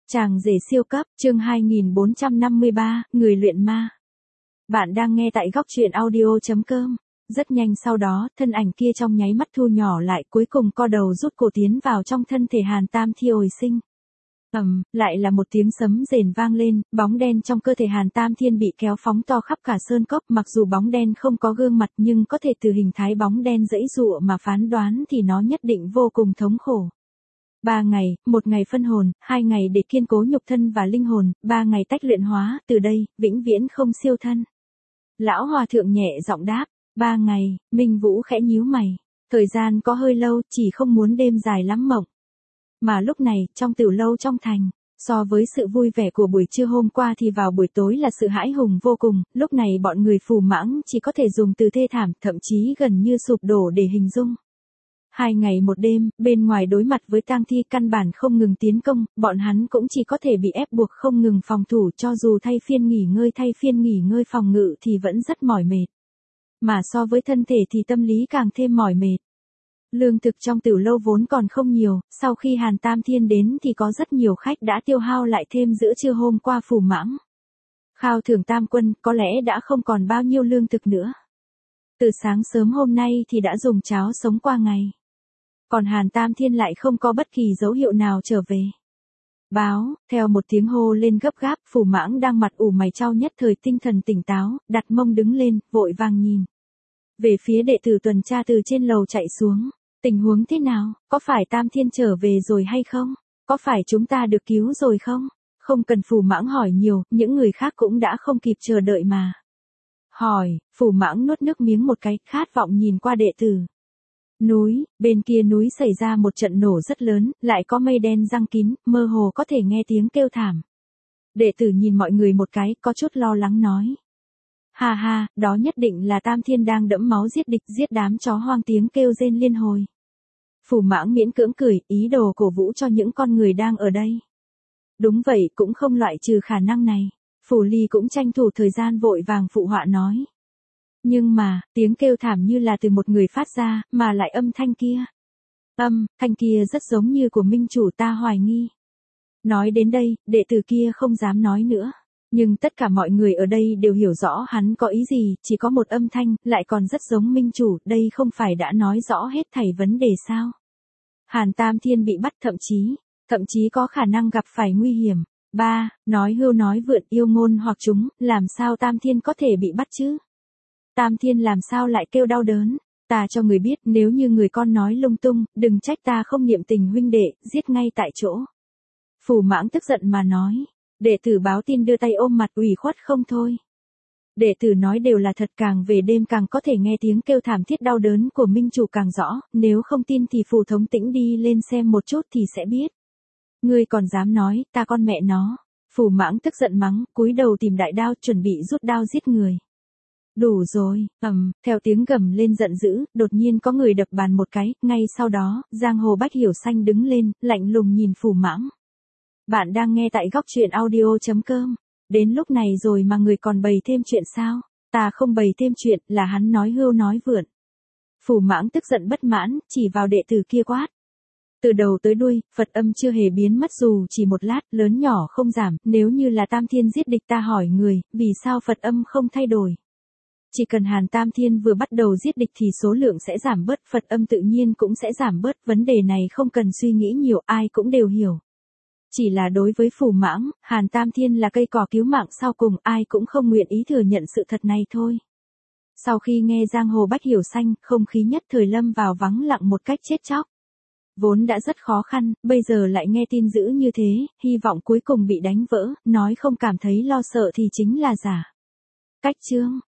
Chàng rể siêu cấp, chương 2453, người luyện ma. Bạn đang nghe tại góc truyện audio.com. Rất nhanh sau đó, thân ảnh kia trong nháy mắt thu nhỏ lại, cuối cùng co đầu rút cổ tiến vào trong thân thể Hàn Tam Thi hồi sinh. Lại là một tiếng sấm rền vang lên, bóng đen trong cơ thể Hàn Tam Thiên bị kéo phóng to khắp cả sơn cốc, mặc dù bóng đen không có gương mặt nhưng có thể từ hình thái bóng đen giãy giụa mà phán đoán thì nó nhất định vô cùng thống khổ. 3 ngày, 1 ngày phân hồn, 2 ngày để kiên cố nhục thân và linh hồn, 3 ngày tách luyện hóa, từ đây, vĩnh viễn không siêu thân. Lão hòa thượng nhẹ giọng đáp, 3 ngày, Minh Vũ khẽ nhíu mày. Thời gian có hơi lâu, chỉ không muốn đêm dài lắm mộng. Mà lúc này, trong tiểu lâu trong thành, so với sự vui vẻ của buổi trưa hôm qua thì vào buổi tối là sự hãi hùng vô cùng, lúc này bọn người Phù Mãng chỉ có thể dùng từ thê thảm, thậm chí gần như sụp đổ để hình dung. 2 ngày 1 đêm, bên ngoài đối mặt với tang thi căn bản không ngừng tiến công, bọn hắn cũng chỉ có thể bị ép buộc không ngừng phòng thủ, cho dù thay phiên nghỉ ngơi phòng ngự thì vẫn rất mỏi mệt. Mà so với thân thể thì tâm lý càng thêm mỏi mệt. Lương thực trong tiểu lâu vốn còn không nhiều, sau khi Hàn Tam Thiên đến thì có rất nhiều khách đã tiêu hao lại thêm giữa trưa hôm qua Phù Mãng. Khao thưởng tam quân có lẽ đã không còn bao nhiêu lương thực nữa. Từ sáng sớm hôm nay thì đã dùng cháo sống qua ngày. Còn Hàn Tam Thiên lại không có bất kỳ dấu hiệu nào trở về. Báo, theo một tiếng hô lên gấp gáp, Phù Mãng đang mặt ủ mày chau nhất thời tinh thần tỉnh táo, đặt mông đứng lên, vội vàng nhìn về phía đệ tử tuần tra từ trên lầu chạy xuống. Tình huống thế nào, có phải Tam Thiên trở về rồi hay không? Có phải chúng ta được cứu rồi không? Không cần Phù Mãng hỏi nhiều, những người khác cũng đã không kịp chờ đợi mà hỏi. Phù Mãng nuốt nước miếng một cái, khát vọng nhìn qua đệ tử. Núi, bên kia núi xảy ra một trận nổ rất lớn, lại có mây đen giăng kín, mơ hồ có thể nghe tiếng kêu thảm. Đệ tử nhìn mọi người một cái, có chút lo lắng nói. Ha ha, đó nhất định là Tam Thiên đang đẫm máu giết địch, giết đám chó hoang, tiếng kêu rên liên hồi. Phù Mãng miễn cưỡng cười, ý đồ cổ vũ cho những con người đang ở đây. Đúng vậy, cũng không loại trừ khả năng này. Phù Ly cũng tranh thủ thời gian vội vàng phụ họa nói. Nhưng mà, tiếng kêu thảm như là từ một người phát ra, mà lại âm thanh kia. Thanh kia rất giống như của minh chủ, ta hoài nghi. Nói đến đây, đệ tử kia không dám nói nữa. Nhưng tất cả mọi người ở đây đều hiểu rõ hắn có ý gì, chỉ có một âm thanh, lại còn rất giống minh chủ, đây không phải đã nói rõ hết thảy vấn đề sao. Hàn Tam Thiên bị bắt, thậm chí có khả năng gặp phải nguy hiểm. Nói hưu nói vượn, yêu ngôn hoặc chúng, làm sao Tam Thiên có thể bị bắt chứ? Tam Thiên làm sao lại kêu đau đớn? Ta cho người biết, nếu như người con nói lung tung, đừng trách ta không niệm tình huynh đệ, giết ngay tại chỗ. Phù Mãng tức giận mà nói. Đệ tử báo tin đưa tay ôm mặt ủy khuất không thôi. Đệ tử nói đều là thật, càng về đêm càng có thể nghe tiếng kêu thảm thiết đau đớn của minh chủ càng rõ, nếu không tin thì Phù thống tĩnh đi lên xem một chút thì sẽ biết. Ngươi còn dám nói, ta con mẹ nó. Phù Mãng tức giận mắng, cúi đầu tìm đại đao chuẩn bị rút đao giết người. Đủ rồi, theo tiếng gầm lên giận dữ, đột nhiên có người đập bàn một cái, ngay sau đó, Giang Hồ Bách Hiểu Xanh đứng lên, lạnh lùng nhìn Phù Mãng. Bạn đang nghe tại góc truyện audio.com. Đến lúc này rồi mà người còn bày thêm chuyện sao? Ta không bày thêm chuyện, là hắn nói hưu nói vượn. Phù Mãng tức giận bất mãn, chỉ vào đệ tử kia quát. Từ đầu tới đuôi, Phật âm chưa hề biến mất dù chỉ một lát, lớn nhỏ không giảm, nếu như là Tam Thiên giết địch ta hỏi người, vì sao Phật âm không thay đổi? Chỉ cần Hàn Tam Thiên vừa bắt đầu giết địch thì số lượng sẽ giảm bớt, Phật âm tự nhiên cũng sẽ giảm bớt, vấn đề này không cần suy nghĩ nhiều, ai cũng đều hiểu. Chỉ là đối với Phù Mãng, Hàn Tam Thiên là cây cỏ cứu mạng sau cùng, ai cũng không nguyện ý thừa nhận sự thật này thôi. Sau khi nghe Giang Hồ Bách Hiểu Xanh, không khí nhất thời lâm vào vắng lặng một cách chết chóc. Vốn đã rất khó khăn, bây giờ lại nghe tin dữ như thế, hy vọng cuối cùng bị đánh vỡ, nói không cảm thấy lo sợ thì chính là giả. Cách chương